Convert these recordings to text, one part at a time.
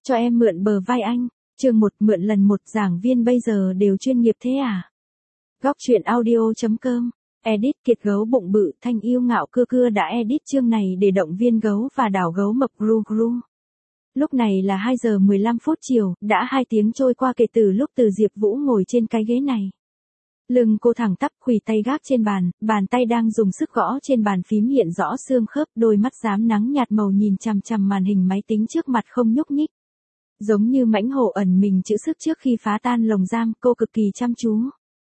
Cho em mượn bờ vai anh. Chương 1 mượn lần 1 giảng viên bây giờ đều chuyên nghiệp thế à? Góc truyện audio.com. Edit Kiệt gấu bụng bự thanh yêu ngạo cưa cưa đã edit chương này để động viên gấu và đảo gấu mập gru gru. Lúc này là 2 giờ 15 phút chiều, đã 2 tiếng trôi qua kể từ lúc Từ Diệp Vũ ngồi trên cái ghế này. Lưng cô thẳng tắp, khuỷu tay gác trên bàn tay đang dùng sức gõ trên bàn phím hiện rõ xương khớp, đôi mắt rám nắng nhạt màu nhìn chằm chằm màn hình máy tính trước mặt không nhúc nhích. Giống như mãnh hổ ẩn mình chữ sức trước khi phá tan lồng giam, cô cực kỳ chăm chú.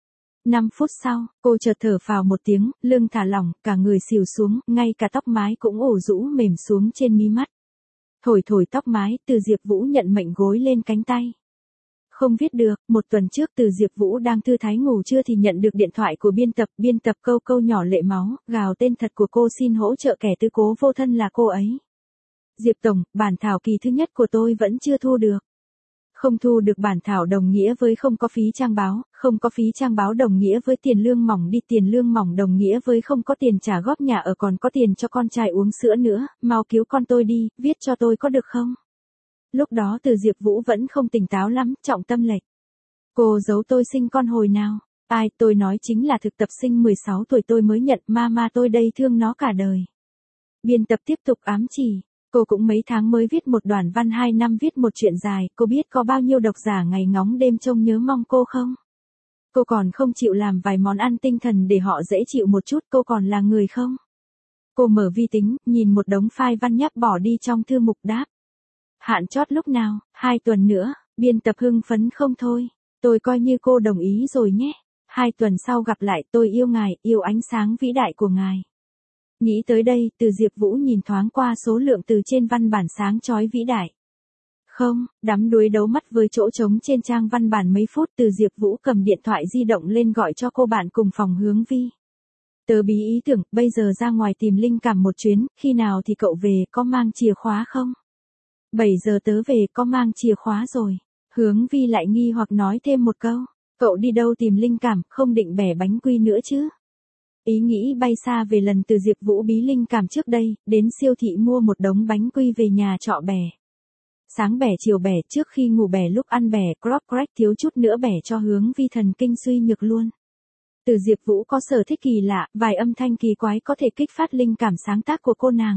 5 phút sau, cô chợt thở phào một tiếng, lưng thả lỏng, cả người xìu xuống, ngay cả tóc mái cũng ủ rũ mềm xuống trên mí mắt. Thổi tóc mái, Từ Diệp Vũ nhận mệnh gối lên cánh tay. Không viết được, 1 tuần trước Từ Diệp Vũ đang thư thái ngủ trưa thì nhận được điện thoại của biên tập câu nhỏ lệ máu, gào tên thật của cô xin hỗ trợ kẻ tứ cố vô thân là cô ấy. Diệp Tổng, bản thảo kỳ thứ nhất của tôi vẫn chưa thu được. Không thu được bản thảo đồng nghĩa với không có phí trang báo, không có phí trang báo đồng nghĩa với tiền lương mỏng đi, tiền lương mỏng đồng nghĩa với không có tiền trả góp nhà ở, còn có tiền cho con trai uống sữa nữa, mau cứu con tôi đi, viết cho tôi có được không? Lúc đó Từ Diệp Vũ vẫn không tỉnh táo lắm, trọng tâm lệch. Cô giấu tôi sinh con hồi nào? Ai, tôi nói chính là thực tập sinh 16 tuổi tôi mới nhận, mama tôi đây thương nó cả đời. Biên tập tiếp tục ám chỉ. Cô cũng mấy tháng mới viết một đoạn văn, 2 năm viết một chuyện dài, cô biết có bao nhiêu độc giả ngày ngóng đêm trông nhớ mong cô không? Cô còn không chịu làm vài món ăn tinh thần để họ dễ chịu một chút, cô còn là người không? Cô mở vi tính, nhìn một đống file văn nháp bỏ đi trong thư mục đáp. Hạn chót lúc nào? 2 tuần nữa, biên tập hưng phấn không thôi. Tôi coi như cô đồng ý rồi nhé. 2 tuần sau gặp lại, tôi yêu ngài, yêu ánh sáng vĩ đại của ngài. Nghĩ tới đây, Từ Diệp Vũ nhìn thoáng qua số lượng từ trên văn bản sáng chói vĩ đại. Không, đắm đuối đấu mắt với chỗ trống trên trang văn bản mấy phút, Từ Diệp Vũ cầm điện thoại di động lên gọi cho cô bạn cùng phòng Hướng Vi. Tớ bí ý tưởng, bây giờ ra ngoài tìm linh cảm một chuyến, khi nào thì cậu về, có mang chìa khóa không? 7 giờ tớ về, có mang chìa khóa rồi. Hướng Vi lại nghi hoặc nói thêm một câu. Cậu đi đâu tìm linh cảm, không định bẻ bánh quy nữa chứ? Ý nghĩ bay xa về lần Từ Diệp Vũ bí linh cảm trước đây, đến siêu thị mua một đống bánh quy về nhà trọ bẻ. Sáng bẻ chiều bẻ, trước khi ngủ bẻ, lúc ăn bẻ, crack thiếu chút nữa bẻ cho Hướng Vi thần kinh suy nhược luôn. Từ Diệp Vũ có sở thích kỳ lạ, vài âm thanh kỳ quái có thể kích phát linh cảm sáng tác của cô nàng.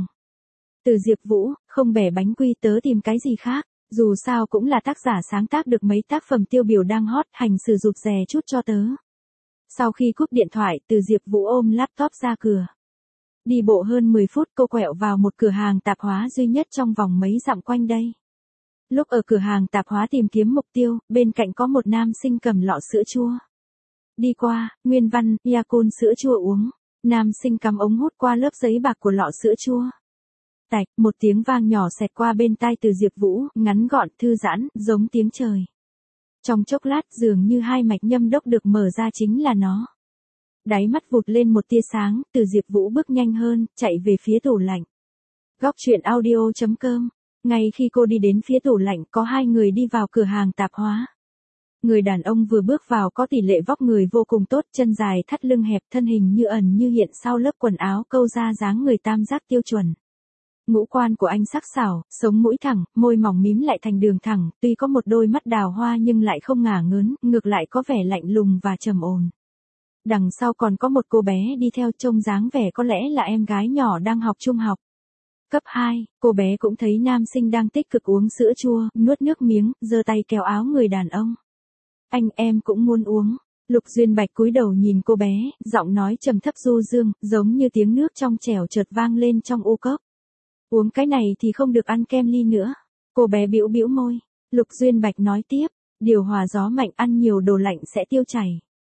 Từ Diệp Vũ, không bẻ bánh quy tớ tìm cái gì khác, dù sao cũng là tác giả sáng tác được mấy tác phẩm tiêu biểu đang hot, hành xử rụt rè chút cho tớ. Sau khi cúp điện thoại, Từ Diệp Vũ ôm laptop ra cửa. Đi bộ hơn 10 phút cô quẹo vào một cửa hàng tạp hóa duy nhất trong vòng mấy dặm quanh đây. Lúc ở cửa hàng tạp hóa tìm kiếm mục tiêu, bên cạnh có một nam sinh cầm lọ sữa chua. Đi qua, nguyên văn, Yakult sữa chua uống. Nam sinh cắm ống hút qua lớp giấy bạc của lọ sữa chua. Tạch, một tiếng vang nhỏ xẹt qua bên tai Từ Diệp Vũ, ngắn gọn, thư giãn, giống tiếng trời. Trong chốc lát dường như 2 mạch nhâm đốc được mở ra, chính là nó. Đáy mắt vụt lên một tia sáng, Từ Diệp Vũ bước nhanh hơn, chạy về phía tủ lạnh. Góc truyện audio.com. Ngay khi cô đi đến phía tủ lạnh, có 2 người đi vào cửa hàng tạp hóa. Người đàn ông vừa bước vào có tỷ lệ vóc người vô cùng tốt, chân dài thắt lưng hẹp, thân hình như ẩn như hiện sau lớp quần áo câu ra dáng người tam giác tiêu chuẩn. Ngũ quan của anh sắc sảo, sống mũi thẳng, môi mỏng mím lại thành đường thẳng, tuy có một đôi mắt đào hoa nhưng lại không ngả ngớn, ngược lại có vẻ lạnh lùng và trầm ổn. Đằng sau còn có một cô bé đi theo, trông dáng vẻ có lẽ là em gái nhỏ đang học trung học. Cấp 2, cô bé cũng thấy nam sinh đang tích cực uống sữa chua, nuốt nước miếng, giơ tay kéo áo người đàn ông. Anh, em cũng muốn uống. Lục Duyên Bạch cúi đầu nhìn cô bé, giọng nói trầm thấp du dương, giống như tiếng nước trong trẻo chợt vang lên trong u cốc. Uống cái này thì không được ăn kem ly nữa. Cô bé bĩu bĩu môi. Lục Duyên Bạch nói tiếp, điều hòa gió mạnh, ăn nhiều đồ lạnh sẽ tiêu chảy.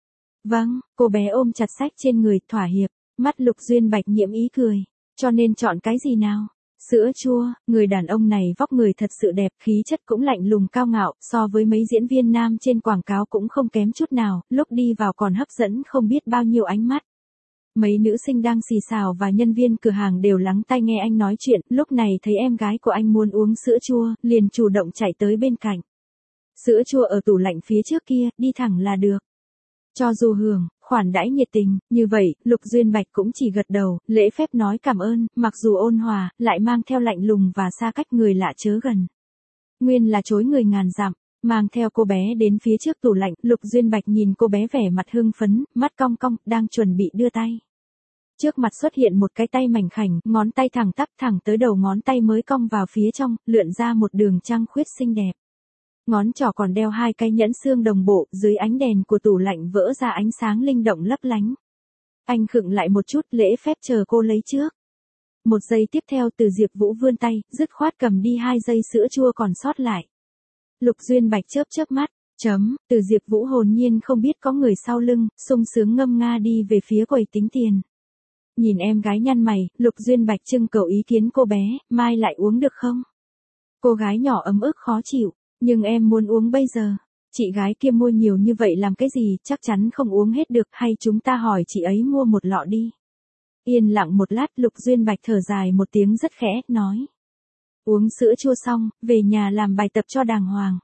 Vâng, cô bé ôm chặt sách trên người, thỏa hiệp. Mắt Lục Duyên Bạch nhiễm ý cười. Cho nên chọn cái gì nào? Sữa chua. Người đàn ông này vóc người thật sự đẹp, khí chất cũng lạnh lùng cao ngạo, so với mấy diễn viên nam trên quảng cáo cũng không kém chút nào, lúc đi vào còn hấp dẫn không biết bao nhiêu ánh mắt. Mấy nữ sinh đang xì xào và nhân viên cửa hàng đều lắng tai nghe anh nói chuyện, lúc này thấy em gái của anh muốn uống sữa chua, liền chủ động chạy tới bên cạnh. Sữa chua ở tủ lạnh phía trước kia, đi thẳng là được. Cho dù hưởng, khoản đãi nhiệt tình, như vậy, Lục Duyên Bạch cũng chỉ gật đầu, lễ phép nói cảm ơn, mặc dù ôn hòa, lại mang theo lạnh lùng và xa cách, người lạ chớ gần. Nguyên là chối người ngàn dặm, mang theo cô bé đến phía trước tủ lạnh, Lục Duyên Bạch nhìn cô bé vẻ mặt hưng phấn, mắt cong cong, đang chuẩn bị đưa tay. Trước mặt xuất hiện một cái tay mảnh khảnh, ngón tay thẳng tắp thẳng tới đầu ngón tay mới cong vào phía trong, lượn ra một đường trăng khuyết xinh đẹp. Ngón trỏ còn đeo hai cái nhẫn xương đồng bộ, dưới ánh đèn của tủ lạnh vỡ ra ánh sáng linh động lấp lánh. Anh khựng lại một chút, lễ phép chờ cô lấy trước. Một giây tiếp theo Từ Diệp Vũ vươn tay, dứt khoát cầm đi 2 dây sữa chua còn sót lại. Lục Duyên Bạch chớp chớp mắt, Từ Diệp Vũ hồn nhiên không biết có người sau lưng, sung sướng ngâm nga đi về phía quầy tính tiền. Nhìn em gái nhăn mày, Lục Duyên Bạch trưng cầu ý kiến cô bé, mai lại uống được không? Cô gái nhỏ ấm ức khó chịu, nhưng em muốn uống bây giờ. Chị gái kia mua nhiều như vậy làm cái gì, chắc chắn không uống hết được, hay chúng ta hỏi chị ấy mua một lọ đi. Yên lặng một lát, Lục Duyên Bạch thở dài một tiếng rất khẽ, nói. Uống sữa chua xong, về nhà làm bài tập cho đàng hoàng.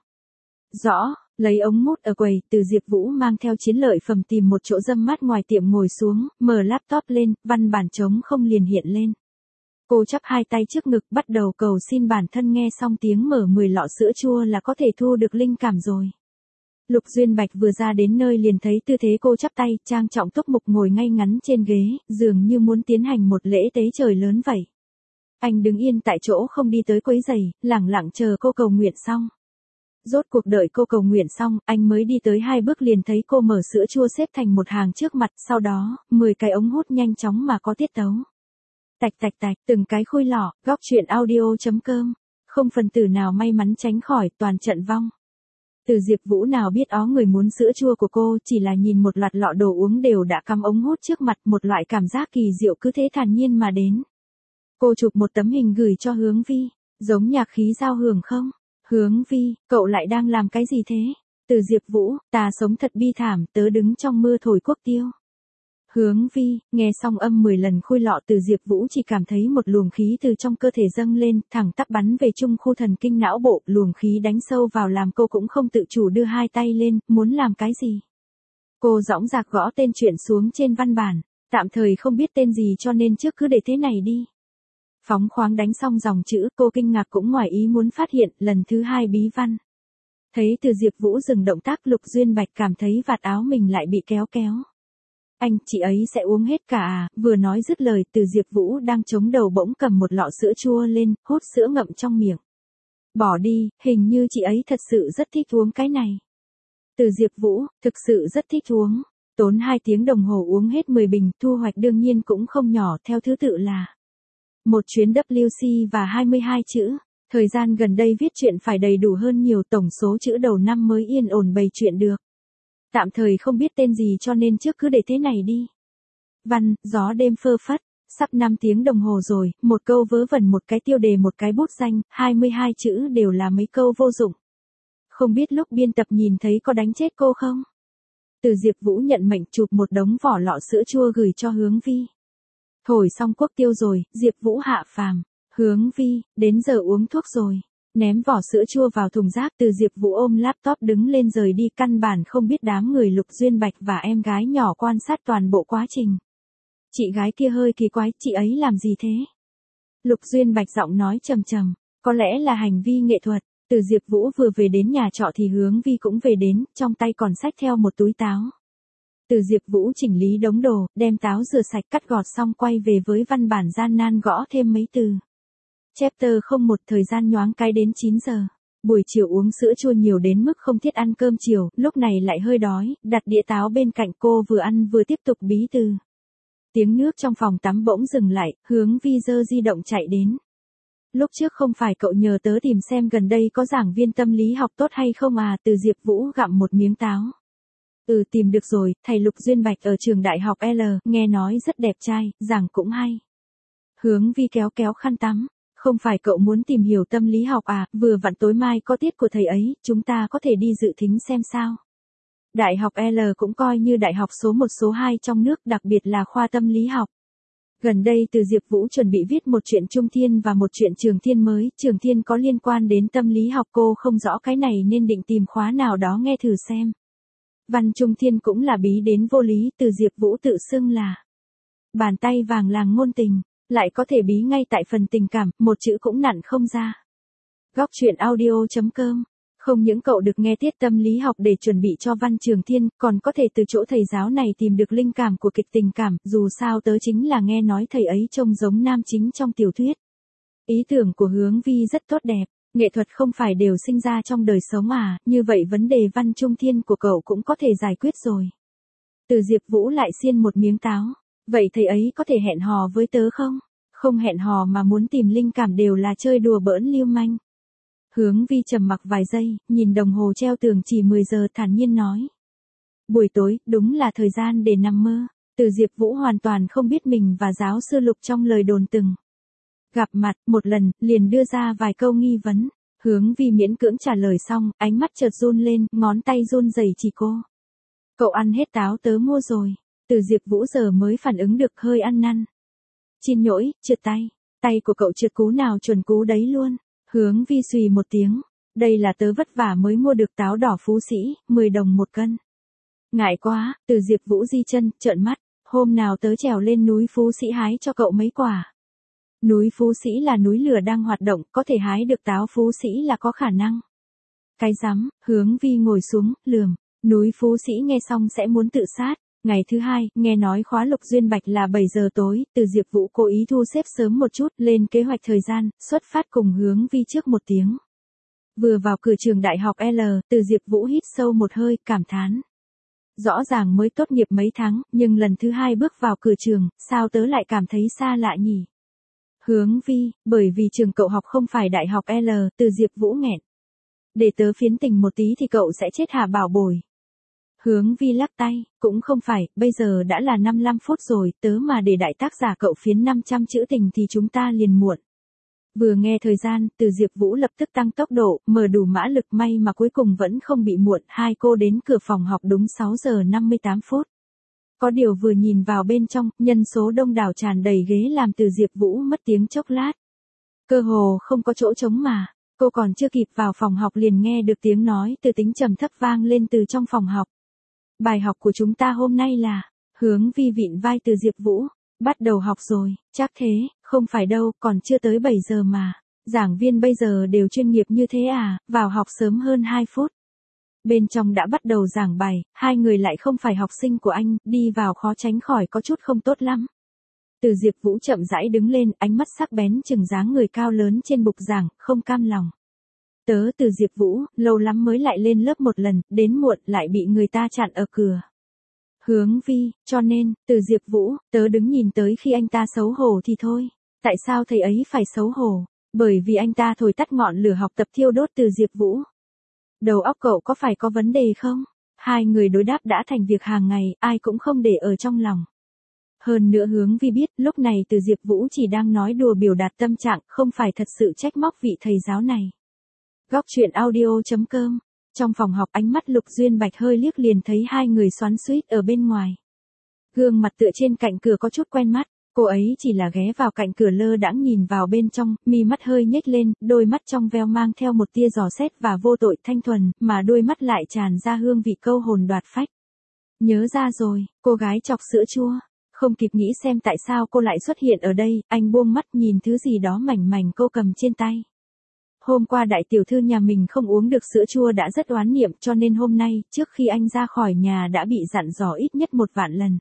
Rõ, lấy ống mút ở quầy, Từ Diệp Vũ mang theo chiến lợi phẩm tìm một chỗ râm mát ngoài tiệm ngồi xuống, mở laptop lên, văn bản trống không liền hiện lên. Cô chắp hai tay trước ngực bắt đầu cầu xin bản thân, nghe xong tiếng mở 10 lọ sữa chua là có thể thu được linh cảm rồi. Lục Duyên Bạch vừa ra đến nơi liền thấy tư thế cô chắp tay, trang trọng túc mục ngồi ngay ngắn trên ghế, dường như muốn tiến hành một lễ tế trời lớn vậy. Anh đứng yên tại chỗ không đi tới quấy rầy, lẳng lặng chờ cô cầu nguyện xong. Rốt cuộc đợi cô cầu nguyện xong, anh mới đi tới 2 bước liền thấy cô mở sữa chua xếp thành một hàng trước mặt, sau đó, 10 cái ống hút nhanh chóng mà có tiết tấu. Tạch tạch tạch, từng cái khui lọ, góc truyện audio.com. Không phần tử nào may mắn tránh khỏi, toàn trận vong. Từ Diệp Vũ nào biết ó người muốn sữa chua của cô, chỉ là nhìn một loạt lọ đồ uống đều đã cắm ống hút trước mặt, một loại cảm giác kỳ diệu cứ thế thản nhiên mà đến. Cô chụp một tấm hình gửi cho Hướng Vi, giống nhạc khí giao hưởng không? Hướng Vi, cậu lại đang làm cái gì thế? Từ Diệp Vũ, ta sống thật bi thảm, tớ đứng trong mưa thổi quốc tiêu. Hướng Vi, nghe xong âm 10 lần khui lọ, Từ Diệp Vũ chỉ cảm thấy một luồng khí từ trong cơ thể dâng lên, thẳng tắp bắn về trung khu thần kinh não bộ, luồng khí đánh sâu vào làm cô cũng không tự chủ đưa hai tay lên, muốn làm cái gì? Cô dõng dạc gõ tên chuyện xuống trên văn bản, tạm thời không biết tên gì cho nên trước cứ để thế này đi. Phóng khoáng đánh xong dòng chữ, cô kinh ngạc cũng ngoài ý muốn phát hiện, lần thứ 2 bí văn. Thấy Từ Diệp Vũ dừng động tác, Lục Duyên Bạch cảm thấy vạt áo mình lại bị kéo kéo. Anh, chị ấy sẽ uống hết cả à? Vừa nói dứt lời, Từ Diệp Vũ đang chống đầu bỗng cầm một lọ sữa chua lên, hút sữa ngậm trong miệng. Bỏ đi, hình như chị ấy thật sự rất thích uống cái này. Từ Diệp Vũ, thực sự rất thích uống. Tốn 2 tiếng đồng hồ uống hết 10 bình, thu hoạch đương nhiên cũng không nhỏ, theo thứ tự là một chuyến WC và 22 chữ. Thời gian gần đây viết truyện phải đầy đủ hơn nhiều, tổng số chữ đầu năm mới yên ổn bày chuyện được. Tạm thời không biết tên gì cho nên trước cứ để thế này đi. Văn, gió đêm phơ phất, sắp 5 tiếng đồng hồ rồi, một câu vớ vẩn, một cái tiêu đề, một cái bút danh, 22 chữ đều là mấy câu vô dụng. Không biết lúc biên tập nhìn thấy có đánh chết cô không? Từ Diệp Vũ nhận mệnh chụp một đống vỏ lọ sữa chua gửi cho Hướng Vi. Thổi xong quốc tiêu rồi, Diệp Vũ hạ phàm. Hướng Vi, đến giờ uống thuốc rồi. Ném vỏ sữa chua vào thùng rác, Từ Diệp Vũ ôm laptop đứng lên rời đi, căn bản không biết đám người Lục Duyên Bạch và em gái nhỏ quan sát toàn bộ quá trình. Chị gái kia hơi kỳ quái, chị ấy làm gì thế? Lục Duyên Bạch giọng nói trầm trầm, có lẽ là hành vi nghệ thuật. Từ Diệp Vũ vừa về đến nhà trọ thì Hướng Vi cũng về đến, trong tay còn xách theo một túi táo. Từ Diệp Vũ chỉnh lý đống đồ, đem táo rửa sạch cắt gọt xong quay về với văn bản gian nan gõ thêm mấy từ. Chapter 01, thời gian nhoáng cái đến 9 giờ. Buổi chiều uống sữa chua nhiều đến mức không thiết ăn cơm chiều, lúc này lại hơi đói, đặt đĩa táo bên cạnh cô vừa ăn vừa tiếp tục bí từ. Tiếng nước trong phòng tắm bỗng dừng lại, Hướng Vi giơ di động chạy đến. Lúc trước không phải cậu nhờ tớ tìm xem gần đây có giảng viên tâm lý học tốt hay không à? Từ Diệp Vũ gặm một miếng táo. Tìm được rồi, thầy Lục Duyên Bạch ở trường đại học L, nghe nói rất đẹp trai, giảng cũng hay. Hướng Vi kéo kéo khăn tắm. Không phải cậu muốn tìm hiểu tâm lý học à, vừa vặn tối mai có tiết của thầy ấy, chúng ta có thể đi dự thính xem sao. Đại học L cũng coi như đại học số 1 số 2 trong nước, đặc biệt là khoa tâm lý học. Gần đây Từ Diệp Vũ chuẩn bị viết một truyện Trung Thiên và một truyện Trường Thiên mới, Trường Thiên có liên quan đến tâm lý học, cô không rõ cái này nên định tìm khóa nào đó nghe thử xem. Văn Trung Thiên cũng là bí đến vô lý, Từ Diệp Vũ tự xưng là bàn tay vàng làng ngôn tình, lại có thể bí ngay tại phần tình cảm, một chữ cũng nặn không ra. Góc truyện audio.com. Không những cậu được nghe tiết tâm lý học để chuẩn bị cho Văn Trường Thiên, còn có thể từ chỗ thầy giáo này tìm được linh cảm của kịch tình cảm, dù sao tớ chính là nghe nói thầy ấy trông giống nam chính trong tiểu thuyết. Ý tưởng của Hướng Vi rất tốt đẹp, nghệ thuật không phải đều sinh ra trong đời sống à, như vậy vấn đề Văn Trung Thiên của cậu cũng có thể giải quyết rồi. Từ Diệp Vũ lại xiên một miếng táo, vậy thầy ấy có thể hẹn hò với tớ không? Không hẹn hò mà muốn tìm linh cảm đều là chơi đùa bỡn lưu manh. Hướng Vi trầm mặc vài giây, nhìn đồng hồ treo tường chỉ 10 giờ thản nhiên nói. Buổi tối, đúng là thời gian để nằm mơ. Từ Diệp Vũ hoàn toàn không biết mình và giáo sư Lục trong lời đồn từng gặp mặt một lần, liền đưa ra vài câu nghi vấn. Hướng Vi miễn cưỡng trả lời xong, ánh mắt chợt run lên, ngón tay run rẩy chỉ cô. Cậu ăn hết táo tớ mua rồi. Từ Diệp Vũ giờ mới phản ứng được hơi ăn năn. Xin lỗi, trượt tay. Tay của cậu trượt cú nào chuẩn cú đấy luôn. Hướng Vi xùy một tiếng. Đây là tớ vất vả mới mua được táo đỏ Phú Sĩ, 10 đồng một cân. Ngại quá, Từ Diệp Vũ di chân, trợn mắt. Hôm nào tớ trèo lên núi Phú Sĩ hái cho cậu mấy quả. Núi Phú Sĩ là núi lửa đang hoạt động, có thể hái được táo Phú Sĩ là có khả năng. Cái rắm, Hướng Vi ngồi xuống, lườm. Núi Phú Sĩ nghe xong sẽ muốn tự sát. Ngày thứ hai, nghe nói khóa Lục Duyên Bạch là 7 giờ tối, Từ Diệp Vũ cố ý thu xếp sớm một chút, lên kế hoạch thời gian, xuất phát cùng Hướng Vi trước một tiếng. Vừa vào cửa trường đại học L, Từ Diệp Vũ hít sâu một hơi, cảm thán. Rõ ràng mới tốt nghiệp mấy tháng, nhưng lần thứ hai bước vào cửa trường, sao tớ lại cảm thấy xa lạ nhỉ? Hướng Vi, bởi vì trường cậu học không phải đại học L, Từ Diệp Vũ nghẹn. Để tớ phiến tình một tí thì cậu sẽ chết hả bảo bồi. Hướng Vi lắc tay, cũng không phải, bây giờ đã là 55 phút rồi, tớ mà để đại tác giả cậu phiến 500 chữ tình thì chúng ta liền muộn. Vừa nghe thời gian, Từ Diệp Vũ lập tức tăng tốc độ, mở đủ mã lực, may mà cuối cùng vẫn không bị muộn, hai cô đến cửa phòng học đúng 6 giờ 58 phút. Có điều vừa nhìn vào bên trong, nhân số đông đảo tràn đầy ghế làm Từ Diệp Vũ mất tiếng chốc lát. Cơ hồ không có chỗ trống mà, cô còn chưa kịp vào phòng học liền nghe được tiếng nói từ tính trầm thấp vang lên từ trong phòng học. Bài học của chúng ta hôm nay là, Hướng Vi vịn vai Từ Diệp Vũ, bắt đầu học rồi, chắc thế, không phải đâu, còn chưa tới 7 giờ mà, giảng viên bây giờ đều chuyên nghiệp như thế à, vào học sớm hơn 2 phút. Bên trong đã bắt đầu giảng bài, hai người lại không phải học sinh của anh, đi vào khó tránh khỏi có chút không tốt lắm. Từ Diệp Vũ chậm rãi đứng lên, ánh mắt sắc bén chừng dáng người cao lớn trên bục giảng, không cam lòng. Tớ Từ Diệp Vũ, lâu lắm mới lại lên lớp một lần, đến muộn lại bị người ta chặn ở cửa. Hướng Vi, cho nên, Từ Diệp Vũ, tớ đứng nhìn tới khi anh ta xấu hổ thì thôi. Tại sao thầy ấy phải xấu hổ? Bởi vì anh ta thổi tắt ngọn lửa học tập thiêu đốt Từ Diệp Vũ. Đầu óc cậu có phải có vấn đề không? Hai người đối đáp đã thành việc hàng ngày, ai cũng không để ở trong lòng. Hơn nữa Hướng Vi biết, lúc này Từ Diệp Vũ chỉ đang nói đùa biểu đạt tâm trạng, không phải thật sự trách móc vị thầy giáo này. Góc truyện audio.com. Trong phòng học ánh mắt Lục Duyên Bạch hơi liếc liền thấy hai người xoắn xuýt ở bên ngoài. Gương mặt tựa trên cạnh cửa có chút quen mắt, cô ấy chỉ là ghé vào cạnh cửa lơ đãng nhìn vào bên trong, mi mắt hơi nhếch lên, đôi mắt trong veo mang theo một tia dò xét và vô tội thanh thuần, mà đôi mắt lại tràn ra hương vị câu hồn đoạt phách. Nhớ ra rồi, cô gái chọc sữa chua. Không kịp nghĩ xem tại sao cô lại xuất hiện ở đây, anh buông mắt nhìn thứ gì đó mảnh mảnh cô cầm trên tay. Hôm qua đại tiểu thư nhà mình không uống được sữa chua đã rất oán niệm, cho nên hôm nay, trước khi anh ra khỏi nhà đã bị dặn dò ít nhất 1 vạn lần.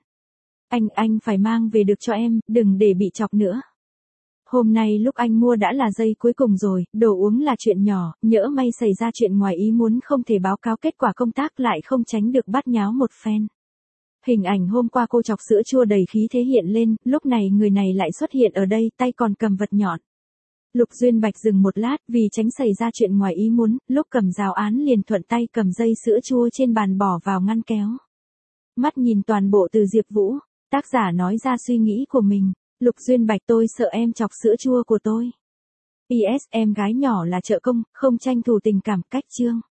Anh phải mang về được cho em, đừng để bị chọc nữa. Hôm nay lúc anh mua đã là giây cuối cùng rồi, đồ uống là chuyện nhỏ, nhỡ may xảy ra chuyện ngoài ý muốn không thể báo cáo kết quả công tác lại không tránh được bắt nháo một phen. Hình ảnh hôm qua cô chọc sữa chua đầy khí thế hiện lên, lúc này người này lại xuất hiện ở đây, tay còn cầm vật nhọn. Lục Duyên Bạch dừng một lát, vì tránh xảy ra chuyện ngoài ý muốn, lúc cầm giáo án liền thuận tay cầm dây sữa chua trên bàn bỏ vào ngăn kéo. Mắt nhìn toàn bộ Từ Diệp Vũ, tác giả nói ra suy nghĩ của mình. Lục Duyên Bạch, tôi sợ em chọc sữa chua của tôi. PS, em gái nhỏ là trợ công, không tranh thủ tình cảm, cách chương.